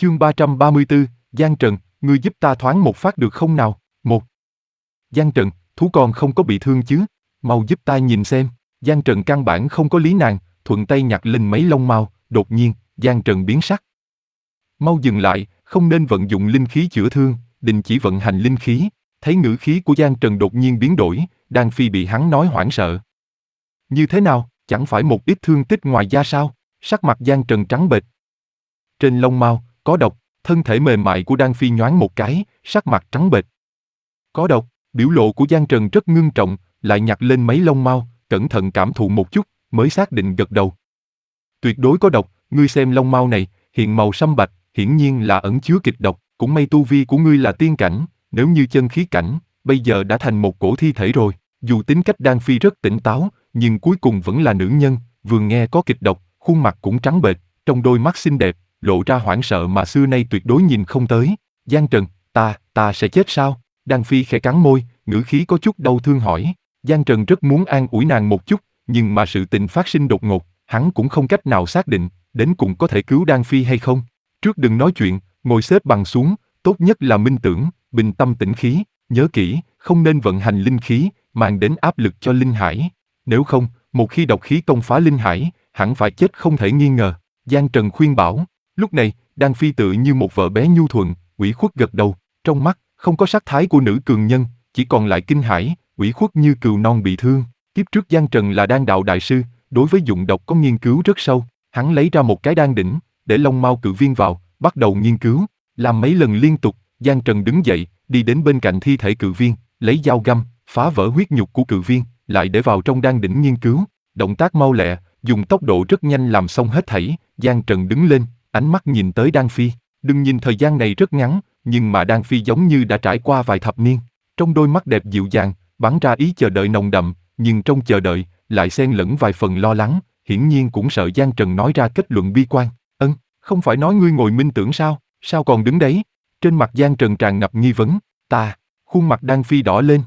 Chương 334, Giang Trần, ngươi giúp ta thoáng một phát được không nào? Một. Giang Trần, thú con không có bị thương chứ? Mau giúp ta nhìn xem. Giang Trần căn bản không có lý nàng, thuận tay nhặt lên mấy lông mao, đột nhiên, Giang Trần biến sắc. Mau dừng lại, không nên vận dụng linh khí chữa thương, đình chỉ vận hành linh khí. Thấy ngữ khí của Giang Trần đột nhiên biến đổi, Đan Phi bị hắn nói hoảng sợ. Như thế nào, chẳng phải một ít thương tích ngoài da sao? Sắc mặt Giang Trần trắng bệch. Trên lông mao, có độc, thân thể mềm mại của Đan Phi nhoáng một cái, sắc mặt trắng bệch. Có độc, biểu lộ của Giang Trần rất ngưng trọng, lại nhặt lên mấy lông mao, cẩn thận cảm thụ một chút, mới xác định gật đầu. Tuyệt đối có độc, ngươi xem lông mao này, hiện màu sâm bạch, hiển nhiên là ẩn chứa kịch độc, cũng may tu vi của ngươi là tiên cảnh, nếu như chân khí cảnh, bây giờ đã thành một cổ thi thể rồi. Dù tính cách Đan Phi rất tỉnh táo, nhưng cuối cùng vẫn là nữ nhân, vừa nghe có kịch độc, khuôn mặt cũng trắng bệch, trong đôi mắt xinh đẹp, lộ ra hoảng sợ mà xưa nay tuyệt đối nhìn không tới. Giang Trần, ta sẽ chết sao? Đan Phi khẽ cắn môi, ngữ khí có chút đau thương hỏi. Giang Trần rất muốn an ủi nàng một chút, nhưng mà sự tình phát sinh đột ngột, hắn cũng không cách nào xác định, đến cùng có thể cứu Đan Phi hay không. Trước đừng nói chuyện, ngồi xếp bằng xuống, tốt nhất là minh tưởng, bình tâm tĩnh khí, nhớ kỹ, không nên vận hành linh khí, mang đến áp lực cho linh hải. Nếu không, một khi độc khí công phá linh hải, hẳn phải chết không thể nghi ngờ. Giang Trần khuyên bảo. Lúc này, Đan Phi tự như một vợ bé nhu thuận, ủy khuất gật đầu, trong mắt không có sắc thái của nữ cường nhân, chỉ còn lại kinh hãi, ủy khuất như cừu non bị thương. Kiếp trước Giang Trần là đan đạo đại sư, đối với dụng độc có nghiên cứu rất sâu, hắn lấy ra một cái đan đỉnh, để Long Mao cự viên vào, bắt đầu nghiên cứu, làm mấy lần liên tục. Giang Trần đứng dậy, đi đến bên cạnh thi thể cự viên, lấy dao găm, phá vỡ huyết nhục của cự viên, lại để vào trong đan đỉnh nghiên cứu. Động tác mau lẹ, dùng tốc độ rất nhanh làm xong hết thảy. Giang Trần đứng lên, ánh mắt nhìn tới Đan Phi. Đừng nhìn thời gian này rất ngắn, nhưng mà Đan Phi giống như đã trải qua vài thập niên. Trong đôi mắt đẹp dịu dàng, bắn ra ý chờ đợi nồng đậm, nhưng trong chờ đợi, lại xen lẫn vài phần lo lắng, hiển nhiên cũng sợ Giang Trần nói ra kết luận bi quan. Không phải nói ngươi ngồi minh tưởng sao, sao còn đứng đấy? Trên mặt Giang Trần tràn ngập nghi vấn. Khuôn mặt Đan Phi đỏ lên.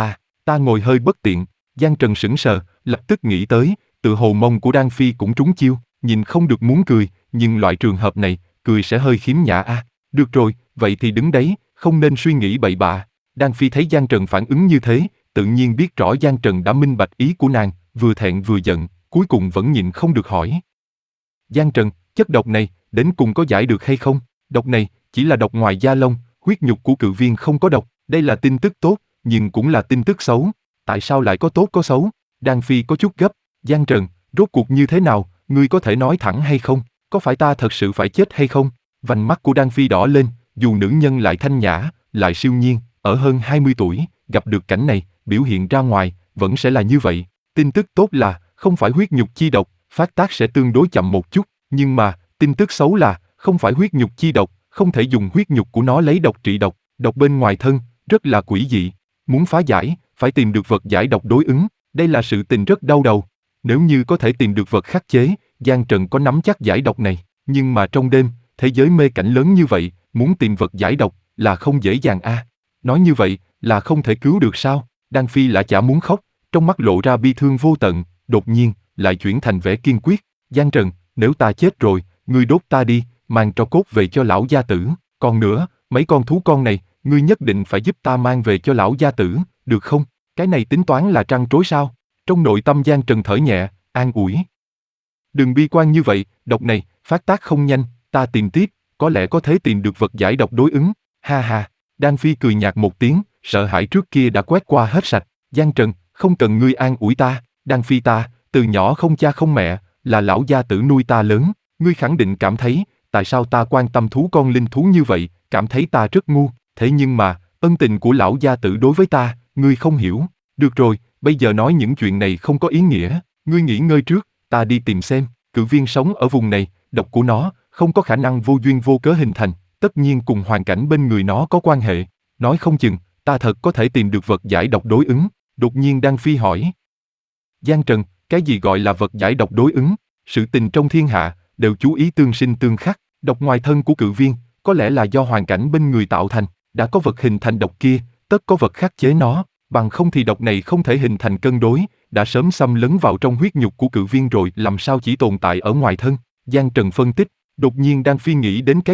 Ta ngồi hơi bất tiện. Giang Trần sững sờ, lập tức nghĩ tới, tự hồ mông của Đan Phi cũng trúng chiêu, nhìn không được muốn cười, nhưng loại trường hợp này, cười sẽ hơi khiếm nhã a. Được rồi, vậy thì đứng đấy, không nên suy nghĩ bậy bạ. Đan Phi thấy Giang Trần phản ứng như thế, tự nhiên biết rõ Giang Trần đã minh bạch ý của nàng, vừa thẹn vừa giận, cuối cùng vẫn nhịn không được hỏi. Giang Trần, chất độc này, đến cùng có giải được hay không? Độc này, chỉ là độc ngoài da lông, huyết nhục của cự viên không có độc, đây là tin tức tốt, nhưng cũng là tin tức xấu. Tại sao lại có tốt có xấu? Đan Phi có chút gấp. Giang Trần, rốt cuộc như thế nào, ngươi có thể nói thẳng hay không? Có phải ta thật sự phải chết hay không? Vành mắt của Đan Phi đỏ lên, dù nữ nhân lại thanh nhã, lại siêu nhiên, ở hơn 20 tuổi, gặp được cảnh này, biểu hiện ra ngoài, vẫn sẽ là như vậy. Tin tức tốt là, không phải huyết nhục chi độc, phát tác sẽ tương đối chậm một chút, nhưng mà, tin tức xấu là, không phải huyết nhục chi độc, không thể dùng huyết nhục của nó lấy độc trị độc, độc bên ngoài thân, rất là quỷ dị. Muốn phá giải, phải tìm được vật giải độc đối ứng, đây là sự tình rất đau đầu. Nếu như có thể tìm được vật khắc chế, Giang Trần có nắm chắc giải độc này, nhưng mà trong đêm, thế giới mê cảnh lớn như vậy, muốn tìm vật giải độc, là không dễ dàng a. Nói như vậy, là không thể cứu được sao? Đan Phi lã chả muốn khóc, trong mắt lộ ra bi thương vô tận, đột nhiên, lại chuyển thành vẻ kiên quyết. Giang Trần, nếu ta chết rồi, ngươi đốt ta đi, mang tro cốt về cho lão gia tử. Còn nữa, mấy con thú con này, ngươi nhất định phải giúp ta mang về cho lão gia tử, được không? Cái này tính toán là trăn trối sao? Trong nội tâm Giang Trần thở nhẹ, an ủi. Đừng bi quan như vậy, độc này, phát tác không nhanh, ta tìm tiếp, có lẽ có thể tìm được vật giải độc đối ứng. Ha ha, Đan Phi cười nhạt một tiếng, sợ hãi trước kia đã quét qua hết sạch. Giang Trần, không cần ngươi an ủi ta, Đan Phi ta, từ nhỏ không cha không mẹ, là lão gia tử nuôi ta lớn, ngươi khẳng định cảm thấy, tại sao ta quan tâm thú con linh thú như vậy, cảm thấy ta rất ngu, thế nhưng mà, ân tình của lão gia tử đối với ta, ngươi không hiểu. Được rồi, bây giờ nói những chuyện này không có ý nghĩa, ngươi nghỉ ngơi trước, ta đi tìm xem, cự viên sống ở vùng này, độc của nó, không có khả năng vô duyên vô cớ hình thành, tất nhiên cùng hoàn cảnh bên người nó có quan hệ, nói không chừng, ta thật có thể tìm được vật giải độc đối ứng. Đột nhiên Đan Phi hỏi. Giang Trần, cái gì gọi là vật giải độc đối ứng? Sự tình trong thiên hạ, đều chú ý tương sinh tương khắc, độc ngoài thân của cự viên, có lẽ là do hoàn cảnh bên người tạo thành, đã có vật hình thành độc kia, tất có vật khắc chế nó, bằng không thì độc này không thể hình thành cân đối, đã sớm xâm lấn vào trong huyết nhục của cự viên rồi, làm sao chỉ tồn tại ở ngoài thân. Giang Trần phân tích, đột nhiên Đan Phi nghĩ đến cái gì,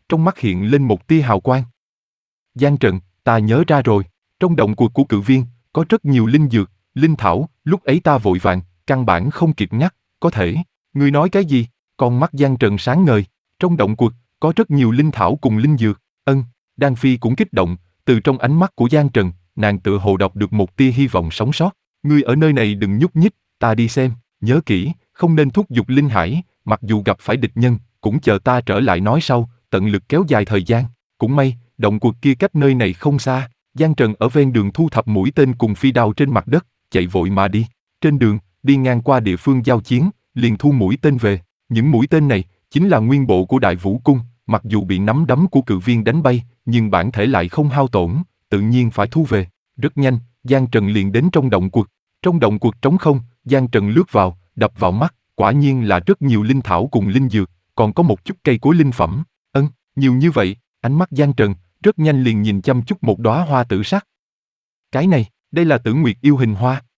trong mắt hiện lên một tia hào quang. Giang Trần, ta nhớ ra rồi, trong động quật của Cự Viên, có rất nhiều linh dược, linh thảo, lúc ấy ta vội vàng, căn bản không kịp nhắc, có thể. Ngươi nói cái gì? Con mắt Giang Trần sáng ngời, trong động quật, có rất nhiều linh thảo cùng linh dược, Đan Phi cũng kích động, từ trong ánh mắt của Giang Trần, nàng tựa hồ đọc được một tia hy vọng sống sót. Ngươi ở nơi này đừng nhúc nhích, ta đi xem, nhớ kỹ, không nên thúc giục linh hải, mặc dù gặp phải địch nhân, cũng chờ ta trở lại nói sau, tận lực kéo dài thời gian. Cũng may, động quật kia cách nơi này không xa, Giang Trần ở ven đường thu thập mũi tên cùng phi đao trên mặt đất, chạy vội mà đi. Trên đường, đi ngang qua địa phương giao chiến, liền thu mũi tên về. Những mũi tên này, chính là nguyên bộ của Đại Vũ Cung, mặc dù bị nắm đấm của Cự Viên đánh bay, nhưng bản thể lại không hao tổn, tự nhiên phải thu về. Rất nhanh, Giang Trần liền đến trong động quật. Trong động quật trống không, Giang Trần lướt vào, đập vào mắt, quả nhiên là rất nhiều linh thảo cùng linh dược, còn có một chút cây cối linh phẩm. Nhiều như vậy, ánh mắt Giang Trần, rất nhanh liền nhìn chăm chút một đóa hoa tử sắc. Cái này, đây là Tử Nguyệt yêu hình hoa.